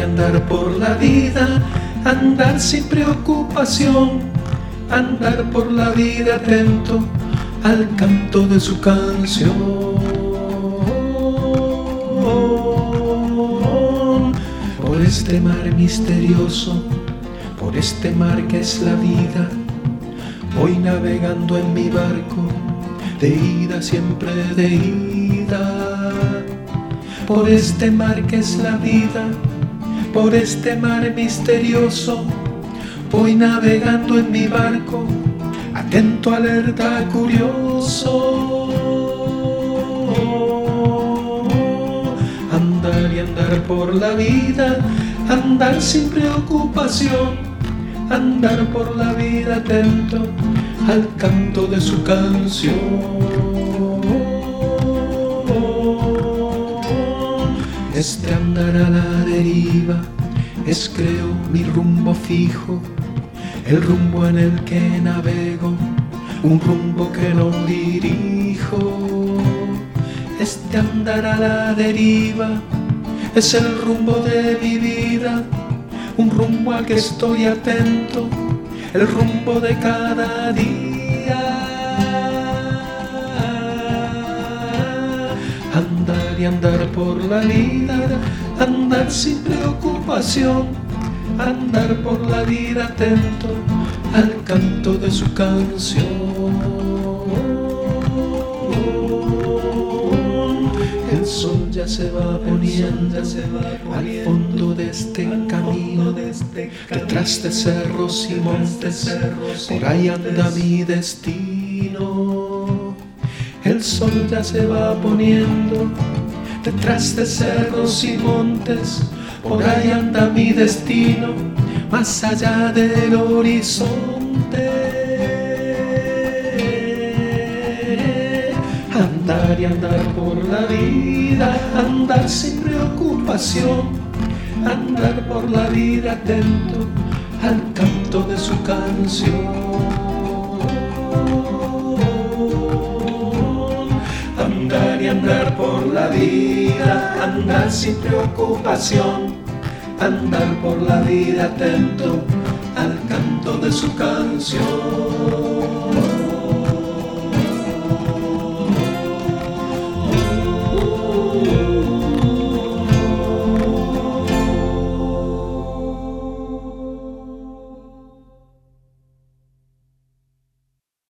andar por la vida, andar sin preocupación, andar por la vida atento al canto de su canción. Por este mar misterioso, por este mar que es la vida, voy navegando en mi barco, de ida, siempre de ida. Por este mar que es la vida, por este mar misterioso, voy navegando en mi barco, atento, alerta, curioso. Andar y andar por la vida, andar sin preocupación, andar por la vida atento al canto de su canción. Este andar a la deriva es, creo, mi rumbo fijo, el rumbo en el que navego, un rumbo que no dirijo. Este andar a la deriva es el rumbo de mi vida, un rumbo al que estoy atento, el rumbo de cada día. Andar y andar por la vida, andar sin preocupación, andar por la vida atento al canto de su canción. El sol ya se va poniendo al fondo de este camino, detrás de cerros y montes, por ahí anda mi destino. El sol ya se va poniendo detrás de cerros y montes, por ahí anda mi destino, más allá del horizonte. Andar y andar por la vida, andar sin preocupación, andar por la vida atento al canto de su canción. Andar y andar por la vida, andar sin preocupación, andar por la vida atento al canto de su canción.